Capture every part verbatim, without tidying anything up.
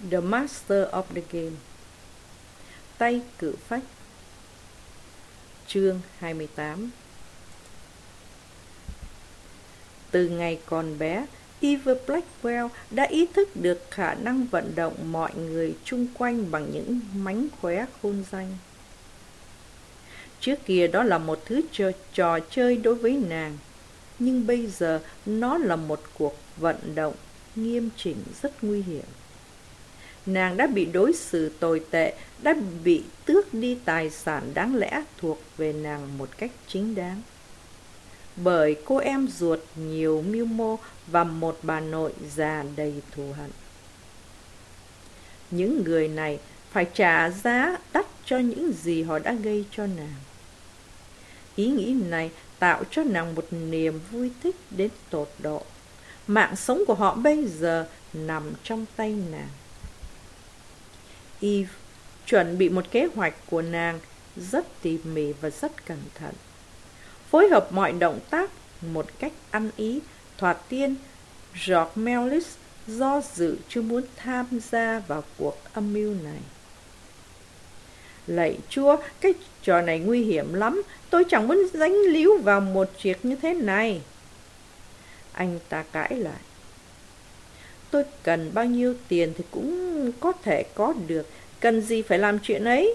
The Master of the Game. Tay cự phách. Chương hai mươi tám. Từ ngày còn bé, Eve Blackwell đã ý thức được khả năng vận động mọi người chung quanh bằng những mánh khóe khôn danh. Trước kia đó là một thứ trò, trò chơi đối với nàng, nhưng bây giờ nó là một cuộc vận động nghiêm chỉnh rất nguy hiểm. Nàng đã bị đối xử tồi tệ, đã bị tước đi tài sản đáng lẽ thuộc về nàng một cách chính đáng. Bởi cô em ruột nhiều mưu mô và một bà nội già đầy thù hận. Những người này phải trả giá đắt cho những gì họ đã gây cho nàng. Ý nghĩ này tạo cho nàng một niềm vui thích đến tột độ. Mạng sống của họ bây giờ nằm trong tay nàng. Eve chuẩn bị một kế hoạch của nàng rất tỉ mỉ và rất cẩn thận. Phối hợp mọi động tác một cách ăn ý. Thoạt tiên, George Mellis do dự chưa muốn tham gia vào cuộc âm mưu này. Lạy Chúa, cái trò này nguy hiểm lắm. Tôi chẳng muốn dính líu vào một việc như thế này. Anh ta cãi lại. Tôi cần bao nhiêu tiền thì cũng có thể có được. Cần gì phải làm chuyện ấy?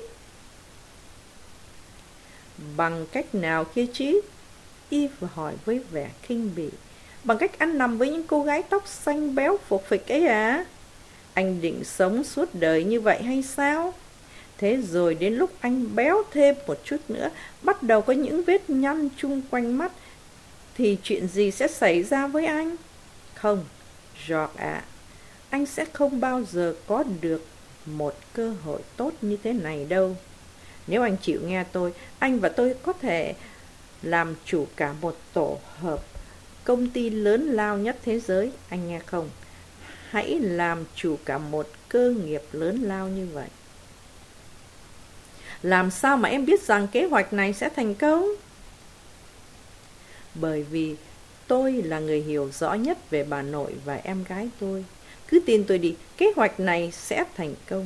Bằng cách nào kia chứ? Eve hỏi với vẻ khinh bỉ. Bằng cách ăn nằm với những cô gái tóc xanh béo phục phịch ấy à? Anh định sống suốt đời như vậy hay sao? Thế rồi đến lúc anh béo thêm một chút nữa, bắt đầu có những vết nhăn chung quanh mắt, thì chuyện gì sẽ xảy ra với anh? Không, George ạ, à, anh sẽ không bao giờ có được một cơ hội tốt như thế này đâu. Nếu anh chịu nghe tôi, anh và tôi có thể làm chủ cả một tổ hợp công ty lớn lao nhất thế giới, anh nghe không? Hãy làm chủ cả một cơ nghiệp lớn lao như vậy. Làm sao mà em biết rằng kế hoạch này sẽ thành công? Bởi vì tôi là người hiểu rõ nhất về bà nội và em gái tôi. Cứ tin tôi đi, kế hoạch này sẽ thành công.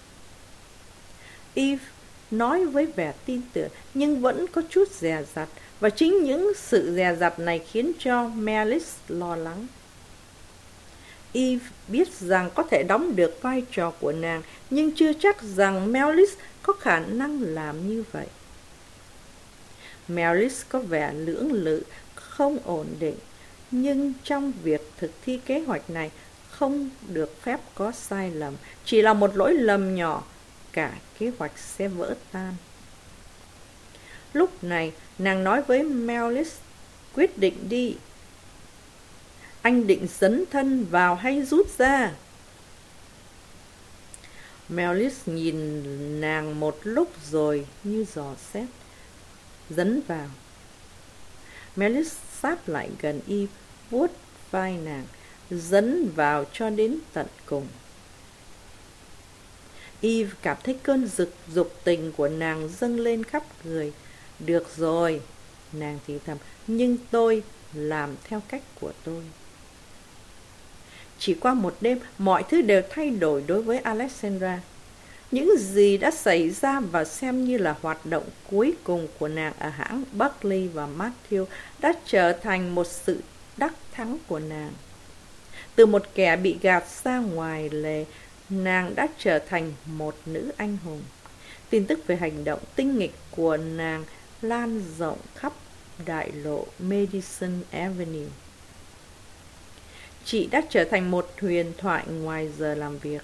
Eve nói với vẻ tin tưởng, nhưng vẫn có chút dè dặt. Và chính những sự dè dặt này khiến cho Mellis lo lắng. Eve biết rằng có thể đóng được vai trò của nàng, nhưng chưa chắc rằng Mellis có khả năng làm như vậy. Mellis có vẻ lưỡng lự, không ổn định, nhưng trong việc thực thi kế hoạch này không được phép có sai lầm. Chỉ là một lỗi lầm nhỏ, cả kế hoạch sẽ vỡ tan. Lúc này, nàng nói với Mellis, quyết định đi. Anh định dấn thân vào hay rút ra? Mellis nhìn nàng một lúc rồi như dò xét. Dấn vào. Mellis sát lại gần Eve, vuốt vai nàng, dấn vào cho đến tận cùng. Eve cảm thấy cơn rực dục tình của nàng dâng lên khắp người. Được rồi, nàng thì thầm, nhưng tôi làm theo cách của tôi. Chỉ qua một đêm, mọi thứ đều thay đổi đối với Alexandra. Những gì đã xảy ra và xem như là hoạt động cuối cùng của nàng ở hãng Buckley và Matthew đã trở thành một sự đắc thắng của nàng. Từ một kẻ bị gạt ra ngoài lề, nàng đã trở thành một nữ anh hùng. Tin tức về hành động tinh nghịch của nàng lan rộng khắp đại lộ Madison Avenue. Chị đã trở thành một huyền thoại ngoài giờ làm việc.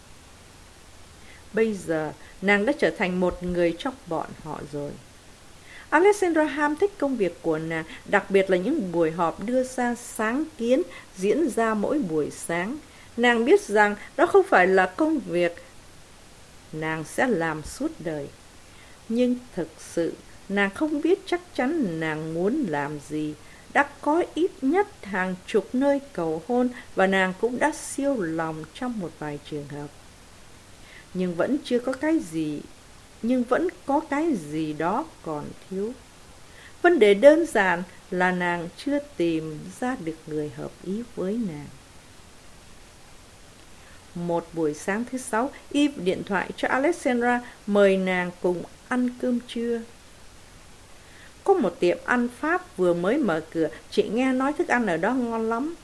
Bây giờ, nàng đã trở thành một người trong bọn họ rồi. Alexandra ham thích công việc của nàng, đặc biệt là những buổi họp đưa ra sáng kiến diễn ra mỗi buổi sáng. Nàng biết rằng đó không phải là công việc nàng sẽ làm suốt đời. Nhưng thực sự, nàng không biết chắc chắn nàng muốn làm gì. Đã có ít nhất hàng chục nơi cầu hôn và nàng cũng đã siêu lòng trong một vài trường hợp. Nhưng vẫn chưa có cái gì, nhưng vẫn có cái gì đó còn thiếu. Vấn đề đơn giản là nàng chưa tìm ra được người hợp ý với nàng. Một buổi sáng thứ sáu, Eve điện thoại cho Alexandra mời nàng cùng ăn cơm trưa. Có một tiệm ăn Pháp vừa mới mở cửa, chị nghe nói thức ăn ở đó ngon lắm.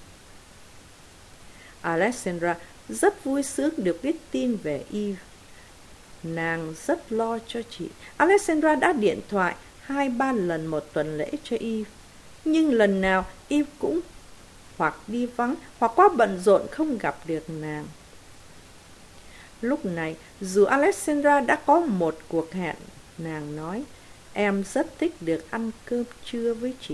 Alexandra rất vui sướng được biết tin về Eve. Nàng rất lo cho chị. Alexandra đã điện thoại hai ba lần một tuần lễ cho Eve, nhưng lần nào Eve cũng hoặc đi vắng hoặc quá bận rộn không gặp được nàng. Lúc này, dù Alexandra đã có một cuộc hẹn, nàng nói, em rất thích được ăn cơm trưa với chị.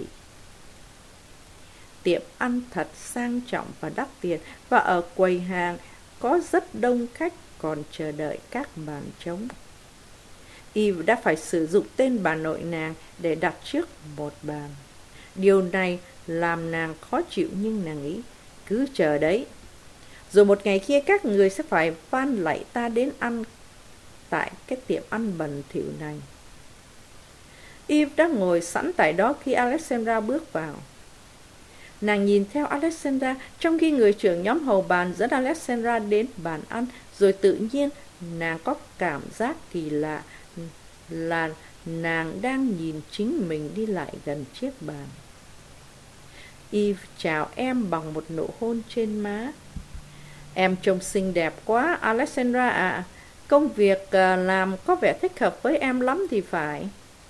Tiệm ăn thật sang trọng và đắt tiền, và ở quầy hàng có rất đông khách còn chờ đợi các bàn trống. Eve đã phải sử dụng tên bà nội nàng để đặt trước một bàn. Điều này làm nàng khó chịu, nhưng nàng nghĩ, cứ chờ đấy. Rồi một ngày kia các người sẽ phải van lạy ta đến ăn tại cái tiệm ăn bẩn thỉu này. Eve đã ngồi sẵn tại đó khi Alexandra bước vào. Nàng nhìn theo Alexandra trong khi người trưởng nhóm hầu bàn dẫn Alexandra đến bàn ăn, rồi tự nhiên nàng có cảm giác kỳ lạ là nàng đang nhìn chính mình đi lại gần chiếc bàn. Eve chào em bằng một nụ hôn trên má. Em trông xinh đẹp quá, Alexandra ạ. À. Công việc uh, làm có vẻ thích hợp với em lắm thì phải.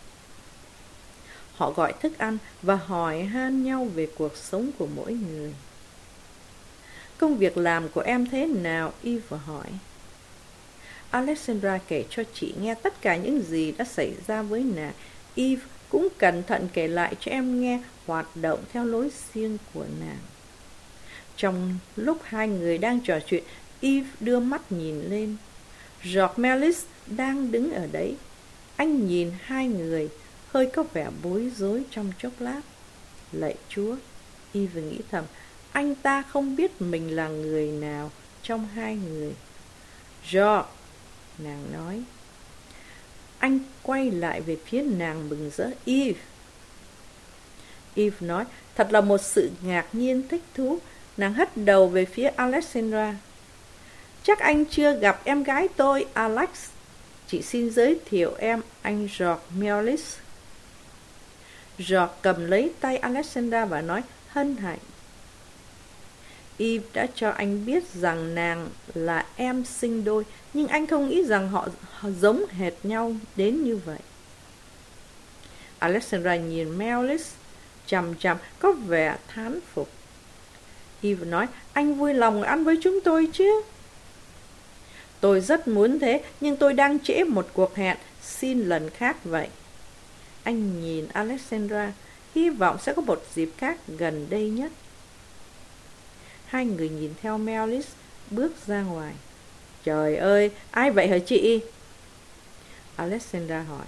Họ gọi thức ăn và hỏi han nhau về cuộc sống của mỗi người. Công việc làm của em thế nào? Eve hỏi. Alexandra kể cho chị nghe tất cả những gì đã xảy ra với nàng. Eve cũng cẩn thận kể lại cho em nghe hoạt động theo lối riêng của nàng. Trong lúc hai người đang trò chuyện, Eve đưa mắt nhìn lên. George Mellis đang đứng ở đấy. Anh nhìn hai người, hơi có vẻ bối rối trong chốc lát. Lạy Chúa, Eve nghĩ thầm, anh ta không biết mình là người nào trong hai người. George, nàng nói. Anh quay lại về phía nàng mừng rỡ. Eve. Eve nói, thật là một sự ngạc nhiên thích thú. Nàng hất đầu về phía Alexandra. Chắc anh chưa gặp em gái tôi, Alex. Chị xin giới thiệu em, anh George Mellis. George cầm lấy tay Alexandra và nói, hân hạnh. Eve đã cho anh biết rằng nàng là em sinh đôi, nhưng anh không nghĩ rằng họ, họ giống hệt nhau đến như vậy. Alexandra nhìn Mellis chằm chằm, có vẻ thán phục. Eve nói, anh vui lòng ăn với chúng tôi chứ? Tôi rất muốn thế, nhưng tôi đang trễ một cuộc hẹn, xin lần khác vậy. Anh nhìn Alexandra, hy vọng sẽ có một dịp khác gần đây nhất. Hai người nhìn theo Mellis bước ra ngoài. Trời ơi, ai vậy hả chị? Alexandra hỏi.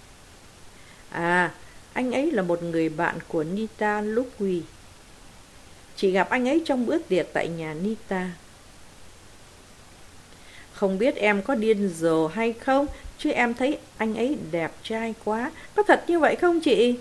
À, anh ấy là một người bạn của Nita Ludwig. Chị gặp anh ấy trong bữa tiệc tại nhà Nita. Không biết em có điên rồ hay không, chứ em thấy anh ấy đẹp trai quá. Có thật như vậy không chị?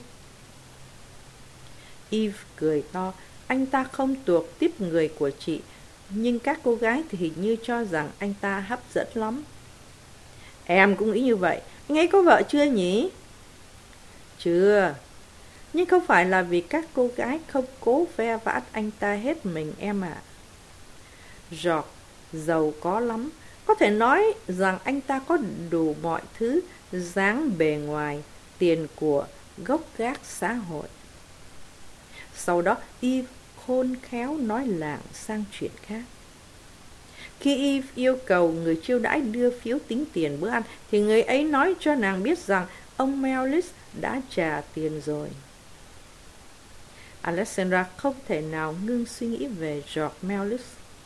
Eve cười to. Anh ta không thuộc tiếp người của chị, nhưng các cô gái thì hình như cho rằng anh ta hấp dẫn lắm. Em cũng nghĩ như vậy. Anh ấy có vợ chưa nhỉ? Chưa. Nhưng không phải là vì các cô gái không cố ve vãn anh ta hết mình em ạ. À. George giàu có lắm. Có thể nói rằng anh ta có đủ mọi thứ, dáng bề ngoài, tiền của, gốc gác xã hội. Sau đó Eve khôn khéo nói lảng sang chuyện khác. Khi Eve yêu cầu người chiêu đãi đưa phiếu tính tiền bữa ăn, thì người ấy nói cho nàng biết rằng ông Mellis đã trả tiền rồi. Alexandra không thể nào ngưng suy nghĩ về George Mellis.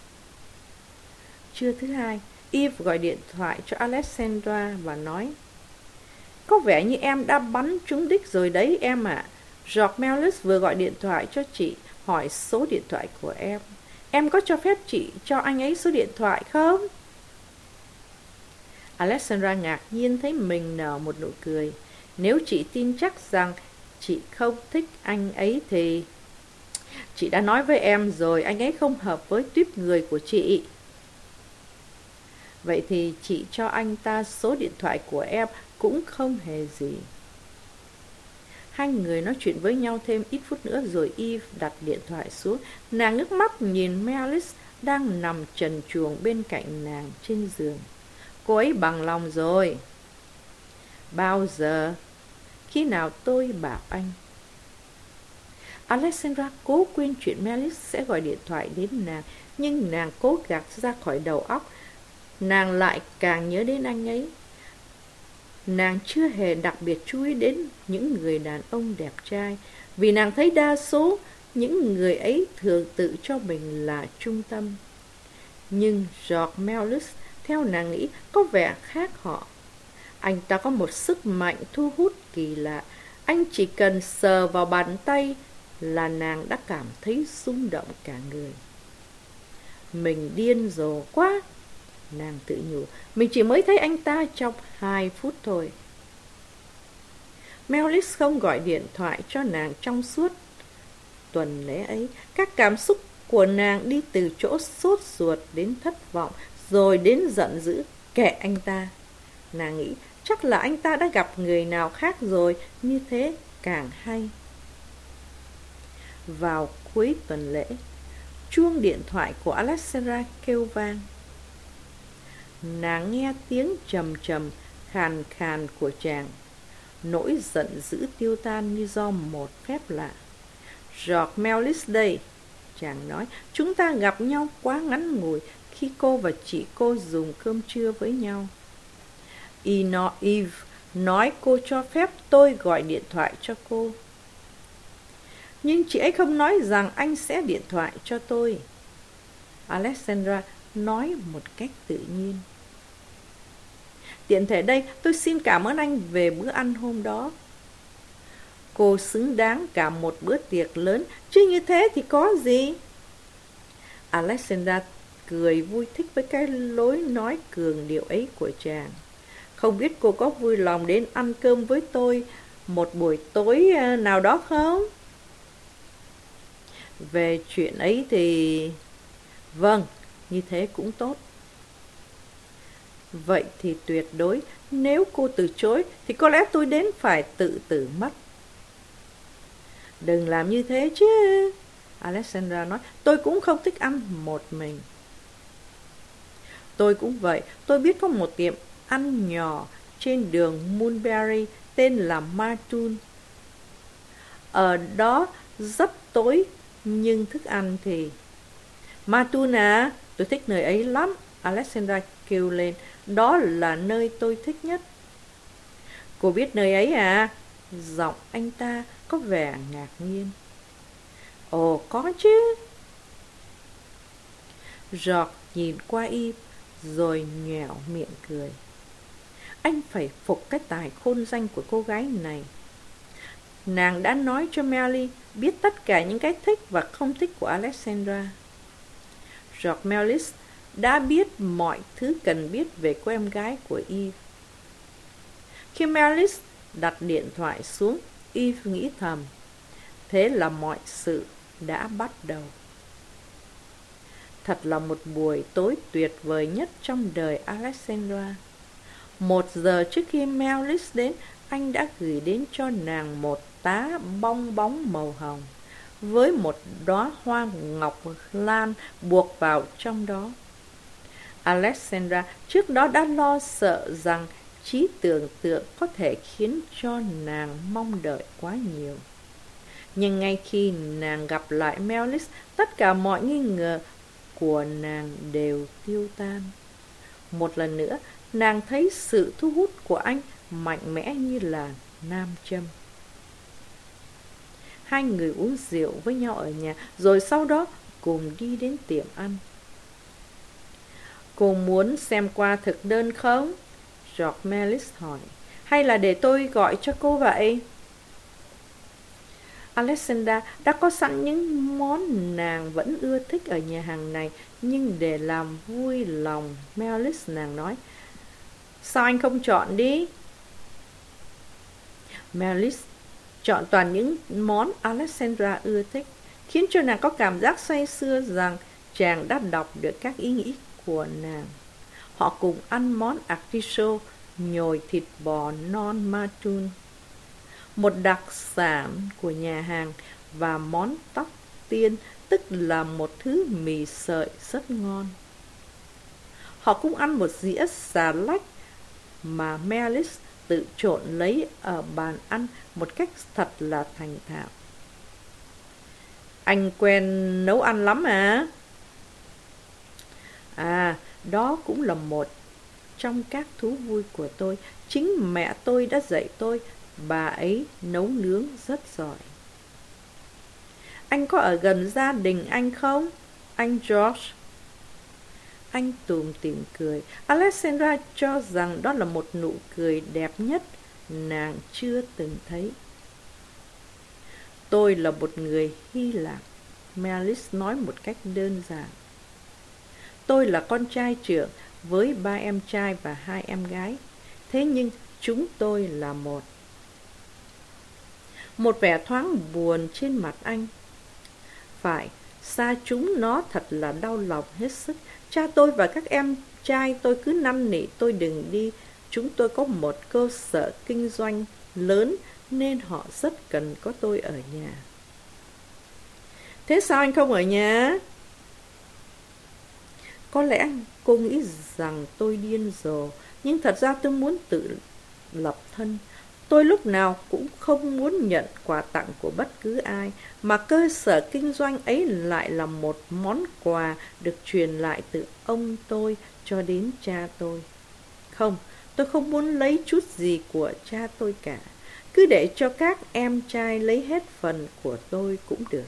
Trưa thứ hai, Eve gọi điện thoại cho Alexandra và nói, có vẻ như em đã bắn trúng đích rồi đấy em ạ. À. George Mellis vừa gọi điện thoại cho chị, hỏi số điện thoại của em. Em có cho phép chị cho anh ấy số điện thoại không? Alexandra ngạc nhiên thấy mình nở một nụ cười. Nếu chị tin chắc rằng chị không thích anh ấy thì... Chị đã nói với em rồi, anh ấy không hợp với tuýp người của chị. Vậy thì chị cho anh ta số điện thoại của em cũng không hề gì. Hai người nói chuyện với nhau thêm ít phút nữa rồi Eve đặt điện thoại xuống. Nàng ngước mắt nhìn Melis đang nằm trần truồng bên cạnh nàng trên giường. Cô ấy bằng lòng rồi. Bao giờ? Khi nào tôi bảo anh. Alexandra cố quên chuyện Melis sẽ gọi điện thoại đến nàng, nhưng nàng cố gạt ra khỏi đầu óc. Nàng lại càng nhớ đến anh ấy. Nàng chưa hề đặc biệt chú ý đến những người đàn ông đẹp trai, vì nàng thấy đa số những người ấy thường tự cho mình là trung tâm. Nhưng George Melis, theo nàng nghĩ, có vẻ khác họ. Anh ta có một sức mạnh thu hút kỳ lạ. Anh chỉ cần sờ vào bàn tay là nàng đã cảm thấy rung động cả người. Mình điên rồ quá, nàng tự nhủ. Mình chỉ mới thấy anh ta trong hai phút thôi. Melis không gọi điện thoại cho nàng trong suốt tuần lễ ấy. Các cảm xúc của nàng đi từ chỗ sốt ruột đến thất vọng, rồi đến giận dữ. Kệ anh ta, nàng nghĩ, chắc là anh ta đã gặp người nào khác rồi, như thế càng hay. Vào cuối tuần lễ, chuông điện thoại của Alexandra kêu vang. Nàng nghe tiếng trầm trầm, khàn khàn của chàng. Nỗi giận dữ tiêu tan như do một phép lạ. George Melis đây, chàng nói. Chúng ta gặp nhau quá ngắn ngủi khi cô và chị cô dùng cơm trưa với nhau. Eno Eve nói cô cho phép tôi gọi điện thoại cho cô. Nhưng chị ấy không nói rằng anh sẽ điện thoại cho tôi. Alexandra nói một cách tự nhiên. Tiện thể đây, tôi xin cảm ơn anh về bữa ăn hôm đó. Cô xứng đáng cả một bữa tiệc lớn, chứ như thế thì có gì? Alexandra cười vui thích với cái lối nói cường điệu ấy của chàng. Không biết cô có vui lòng đến ăn cơm với tôi một buổi tối nào đó không? Về chuyện ấy thì... Vâng, như thế cũng tốt. Vậy thì tuyệt đối, nếu cô từ chối thì có lẽ tôi đến phải tự tử mất. Đừng làm như thế chứ, Alexandra nói. Tôi cũng không thích ăn một mình. Tôi cũng vậy. Tôi biết có một tiệm ăn nhỏ trên đường Moonberry tên là Martun. Ở đó rất tối, nhưng thức ăn thì... Martun à, tôi thích nơi ấy lắm, Alexandra kêu lên. Đó là nơi tôi thích nhất. Cô biết nơi ấy à? Giọng anh ta có vẻ ngạc nhiên. Ồ, có chứ. George nhìn qua Eve rồi nhoẻo miệng cười. Anh phải phục cái tài khôn danh của cô gái này. Nàng đã nói cho Melly biết tất cả những cái thích và không thích của Alexandra. George Melis đã biết mọi thứ cần biết về cô em gái của Eve. Khi Melis đặt điện thoại xuống, Eve nghĩ thầm. Thế là mọi sự đã bắt đầu. Thật là một buổi tối tuyệt vời nhất trong đời Alexandra. Một giờ trước khi Melis đến, anh đã gửi đến cho nàng một tá bong bóng màu hồng với một đóa hoa ngọc lan buộc vào trong đó. Alexandra trước đó đã lo sợ rằng trí tưởng tượng có thể khiến cho nàng mong đợi quá nhiều. Nhưng ngay khi nàng gặp lại Melis, tất cả mọi nghi ngờ của nàng đều tiêu tan. Một lần nữa, nàng thấy sự thu hút của anh mạnh mẽ như là nam châm. Hai người uống rượu với nhau ở nhà, rồi sau đó cùng đi đến tiệm ăn. Cô muốn xem qua thực đơn không? George Melis hỏi. Hay là để tôi gọi cho cô vậy? Alexandra đã có sẵn những món nàng vẫn ưa thích ở nhà hàng này, nhưng để làm vui lòng Melis, nàng nói, sao anh không chọn đi? Melis chọn toàn những món Alexandra ưa thích, khiến cho nàng có cảm giác say sưa rằng chàng đã đọc được các ý nghĩ của nàng. Họ cùng ăn món artichaut, nhồi thịt bò non matun, một đặc sản của nhà hàng, và món tóc tiên, tức là một thứ mì sợi rất ngon. Họ cũng ăn một dĩa xà lách mà Melis tự trộn lấy ở bàn ăn một cách thật là thành thạo. Anh quen nấu ăn lắm à? À, đó cũng là một trong các thú vui của tôi. Chính mẹ tôi đã dạy tôi, bà ấy nấu nướng rất giỏi. Anh có ở gần gia đình anh không, anh George? Anh tủm tỉm cười. Alexandra cho rằng đó là một nụ cười đẹp nhất nàng chưa từng thấy. Tôi là một người Hy Lạp, Melis nói một cách đơn giản. Tôi là con trai trưởng với ba em trai và hai em gái. Thế nhưng chúng tôi là một. Một vẻ thoáng buồn trên mặt anh. Phải, xa chúng nó thật là đau lòng hết sức. Cha tôi và các em trai tôi cứ năn nỉ tôi đừng đi. Chúng tôi có một cơ sở kinh doanh lớn nên họ rất cần có tôi ở nhà. Thế sao anh không ở nhà? Có lẽ cô nghĩ rằng tôi điên rồ, nhưng thật ra tôi muốn tự lập thân. Tôi lúc nào cũng không muốn nhận quà tặng của bất cứ ai, mà cơ sở kinh doanh ấy lại là một món quà được truyền lại từ ông tôi cho đến cha tôi. Không, tôi không muốn lấy chút gì của cha tôi cả. Cứ để cho các em trai lấy hết phần của tôi cũng được.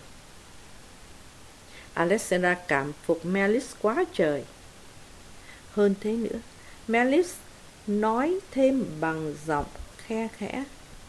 Alexandra cảm phục Melis quá trời. Hơn thế nữa, Melis nói thêm bằng giọng khe khẽ.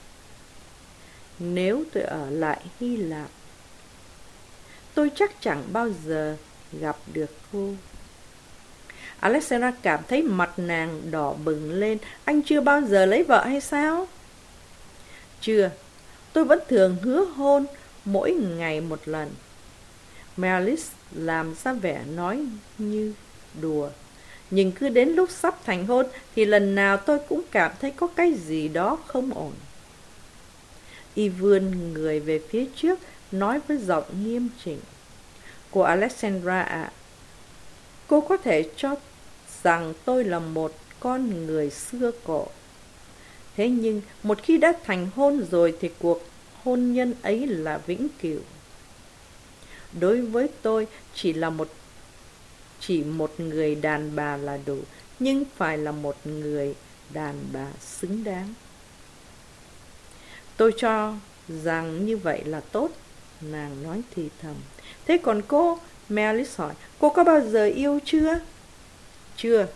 Nếu tôi ở lại Hy Lạp, tôi chắc chẳng bao giờ gặp được cô. Alexandra cảm thấy mặt nàng đỏ bừng lên. Anh chưa bao giờ lấy vợ hay sao? Chưa, tôi vẫn thường hứa hôn mỗi ngày một lần. Melis làm ra vẻ nói như đùa. Nhưng cứ đến lúc sắp thành hôn thì lần nào tôi cũng cảm thấy có cái gì đó không ổn. Y vươn người về phía trước, nói với giọng nghiêm chỉnh. Cô Alexandra ạ, à, cô có thể cho rằng tôi là một con người xưa cổ. Thế nhưng một khi đã thành hôn rồi thì cuộc hôn nhân ấy là vĩnh cửu. Đối với tôi chỉ là một chỉ một người đàn bà là đủ, nhưng phải là một người đàn bà xứng đáng. Tôi cho rằng như vậy là tốt, nàng nói thì thầm. Thế còn cô? Melis hỏi, cô có bao giờ yêu chưa? Chưa.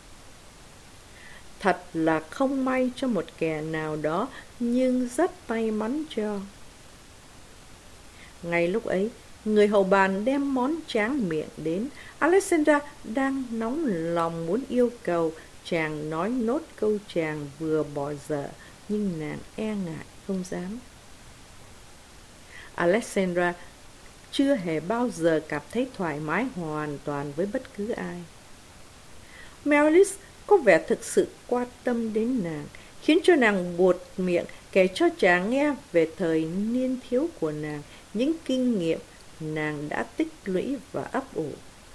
Thật là không may cho một kẻ nào đó, nhưng rất may mắn cho. Ngay lúc ấy, người hầu bàn đem món tráng miệng đến. Alexandra đang nóng lòng muốn yêu cầu chàng nói nốt câu chàng vừa bỏ dở, nhưng nàng e ngại không dám. Alexandra chưa hề bao giờ cảm thấy thoải mái hoàn toàn với bất cứ ai. Melis có vẻ thực sự quan tâm đến nàng, khiến cho nàng buột miệng kể cho chàng nghe về thời niên thiếu của nàng, những kinh nghiệm nàng đã tích lũy và ấp ủ.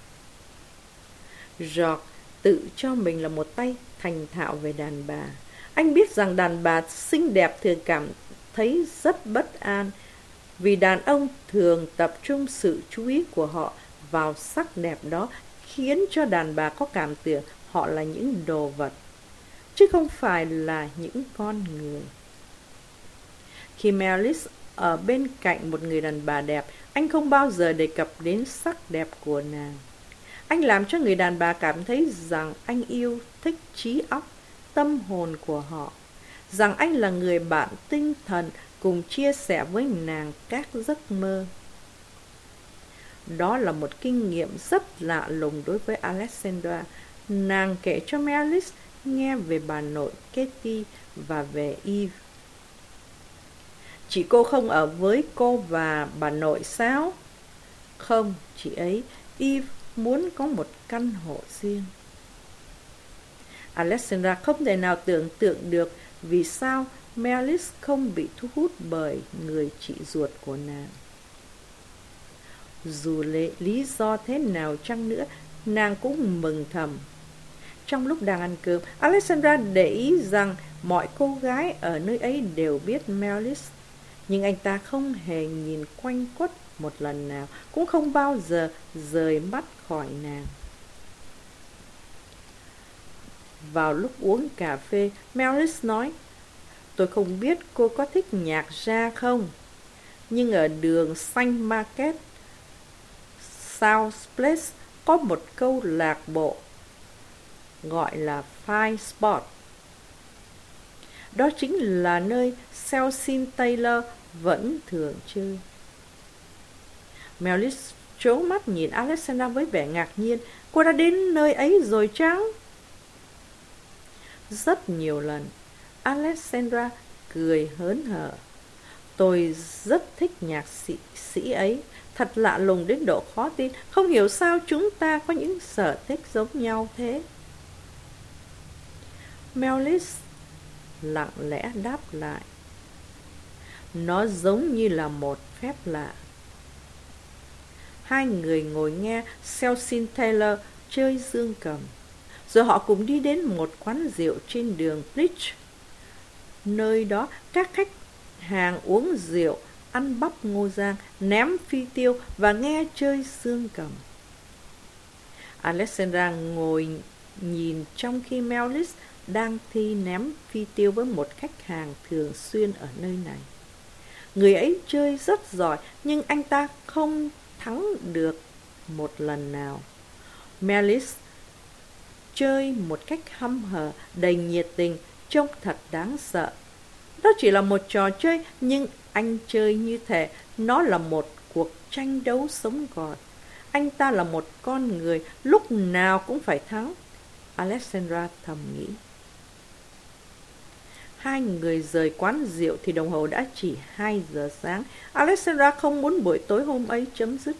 George tự cho mình là một tay thành thạo về đàn bà. Anh biết rằng đàn bà xinh đẹp thường cảm thấy rất bất an, vì đàn ông thường tập trung sự chú ý của họ vào sắc đẹp đó, khiến cho đàn bà có cảm tưởng họ là những đồ vật, chứ không phải là những con người. Khi Melis ở bên cạnh một người đàn bà đẹp, anh không bao giờ đề cập đến sắc đẹp của nàng. Anh làm cho người đàn bà cảm thấy rằng anh yêu thích trí óc, tâm hồn của họ, rằng anh là người bạn tinh thần cùng chia sẻ với nàng các giấc mơ. Đó là một kinh nghiệm rất lạ lùng đối với Alexandra. Nàng kể cho Melis nghe về bà nội Katie và về Eve. Chị cô không ở với cô và bà nội sao? Không, chị ấy, Eve muốn có một căn hộ riêng. Alexandra không thể nào tưởng tượng được vì sao Melis không bị thu hút bởi người chị ruột của nàng. Dù lệ, lý do thế nào chăng nữa, nàng cũng mừng thầm. Trong lúc đang ăn cơm, Alexandra để ý rằng mọi cô gái ở nơi ấy đều biết Melis, nhưng anh ta không hề nhìn quanh quất một lần nào, cũng không bao giờ rời mắt khỏi nàng. Vào lúc uống cà phê, Melis nói, tôi không biết cô có thích nhạc jazz không, nhưng ở đường Saint Market, South Place có một câu lạc bộ gọi là Fine Spot. Đó chính là nơi Cecil Taylor vẫn thường chơi. Melis trố mắt nhìn Alexandra với vẻ ngạc nhiên. Cô đã đến nơi ấy rồi chăng? Rất nhiều lần. Alexandra cười hớn hở. Tôi rất thích nhạc sĩ, sĩ ấy. Thật lạ lùng đến độ khó tin. Không hiểu sao chúng ta có những sở thích giống nhau thế. Melis lặng lẽ đáp lại. Nó giống như là một phép lạ. Hai người ngồi nghe Cecil Taylor chơi dương cầm. Rồi họ cùng đi đến một quán rượu trên đường Bridge. Nơi đó các khách hàng uống rượu, ăn bắp ngô rang, ném phi tiêu và nghe chơi dương cầm. Alexandra ngồi nhìn trong khi Melis đang thi ném phi tiêu với một khách hàng thường xuyên ở nơi này. Người ấy chơi rất giỏi, nhưng anh ta không thắng được một lần nào. Melis chơi một cách hăm hở, đầy nhiệt tình, trông thật đáng sợ. Đó chỉ là một trò chơi, nhưng anh chơi như thể nó là một cuộc tranh đấu sống còn. Anh ta là một con người, lúc nào cũng phải thắng. Alexandra thầm nghĩ. Hai người rời quán rượu thì đồng hồ đã chỉ hai giờ sáng. Alexandra không muốn buổi tối hôm ấy chấm dứt.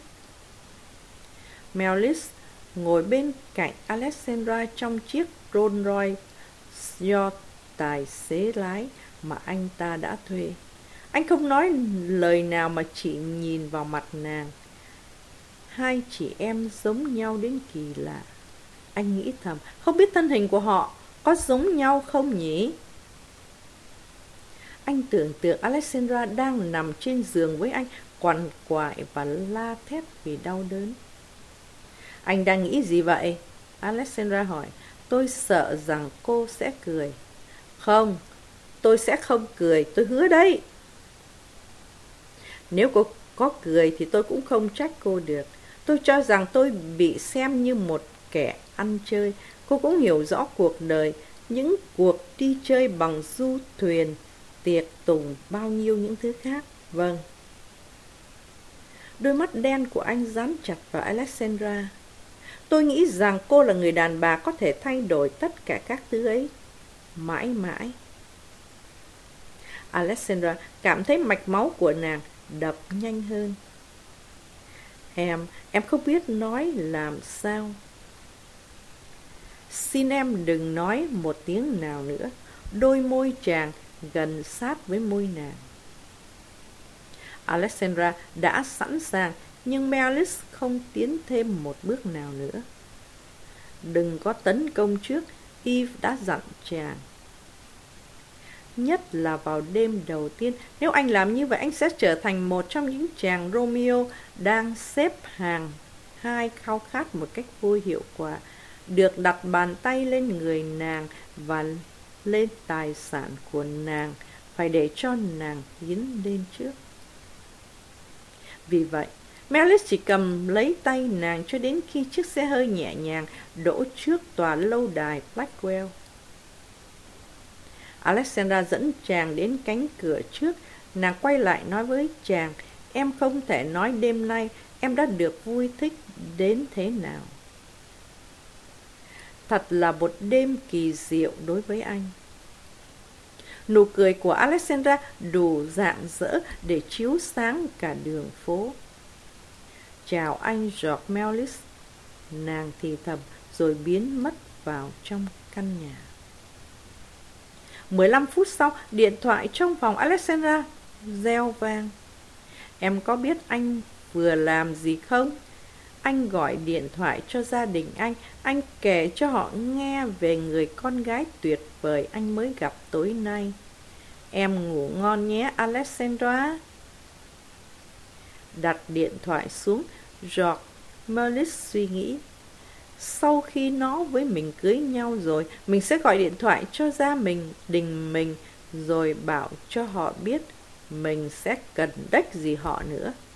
Melis ngồi bên cạnh Alexandra trong chiếc Rolls Royce do tài xế lái mà anh ta đã thuê. Anh không nói lời nào mà chỉ nhìn vào mặt nàng. Hai chị em giống nhau đến kỳ lạ. Anh nghĩ thầm, không biết thân hình của họ có giống nhau không nhỉ? Anh tưởng tượng Alexandra đang nằm trên giường với anh, quằn quại và la thét vì đau đớn. Anh đang nghĩ gì vậy? Alexandra hỏi. Tôi sợ rằng cô sẽ cười. Không, tôi sẽ không cười, tôi hứa đấy. Nếu cô có cười thì tôi cũng không trách cô được. Tôi cho rằng tôi bị xem như một kẻ ăn chơi. Cô cũng hiểu rõ cuộc đời, những cuộc đi chơi bằng du thuyền, tiệc tùng, bao nhiêu những thứ khác. Vâng. Đôi mắt đen của anh dán chặt vào Alexandra. Tôi nghĩ rằng cô là người đàn bà có thể thay đổi tất cả các thứ ấy. Mãi mãi. Alexandra cảm thấy mạch máu của nàng đập nhanh hơn. Em, em không biết nói làm sao. Xin em đừng nói một tiếng nào nữa. Đôi môi chàng gần sát với môi nàng. Alexandra đã sẵn sàng, nhưng Melis không tiến thêm một bước nào nữa. Đừng có tấn công trước, Eve đã dặn chàng. Nhất là vào đêm đầu tiên, nếu anh làm như vậy, anh sẽ trở thành một trong những chàng Romeo đang xếp hàng hai khao khát một cách vô hiệu quả, được đặt bàn tay lên người nàng và lên tài sản của nàng, phải để cho nàng tiến lên trước. Vì vậy, Melis chỉ cầm lấy tay nàng cho đến khi chiếc xe hơi nhẹ nhàng đỗ trước tòa lâu đài Blackwell. Alexandra dẫn chàng đến cánh cửa trước. Nàng quay lại nói với chàng, em không thể nói đêm nay em đã được vui thích đến thế nào. Thật là một đêm kỳ diệu đối với anh. Nụ cười của Alexandra đủ rạng rỡ để chiếu sáng cả đường phố. Chào anh George Melis, nàng thì thầm rồi biến mất vào trong căn nhà. mười lăm phút sau, điện thoại trong phòng Alexandra reo vang. Em có biết anh vừa làm gì không? Anh gọi điện thoại cho gia đình anh. Anh kể cho họ nghe về người con gái tuyệt vời anh mới gặp tối nay. Em ngủ ngon nhé, Alexandra. Đặt điện thoại xuống, George Merlis suy nghĩ. Sau khi nó với mình cưới nhau rồi, mình sẽ gọi điện thoại cho gia mình, đình mình, rồi bảo cho họ biết mình sẽ cần đếch gì họ nữa.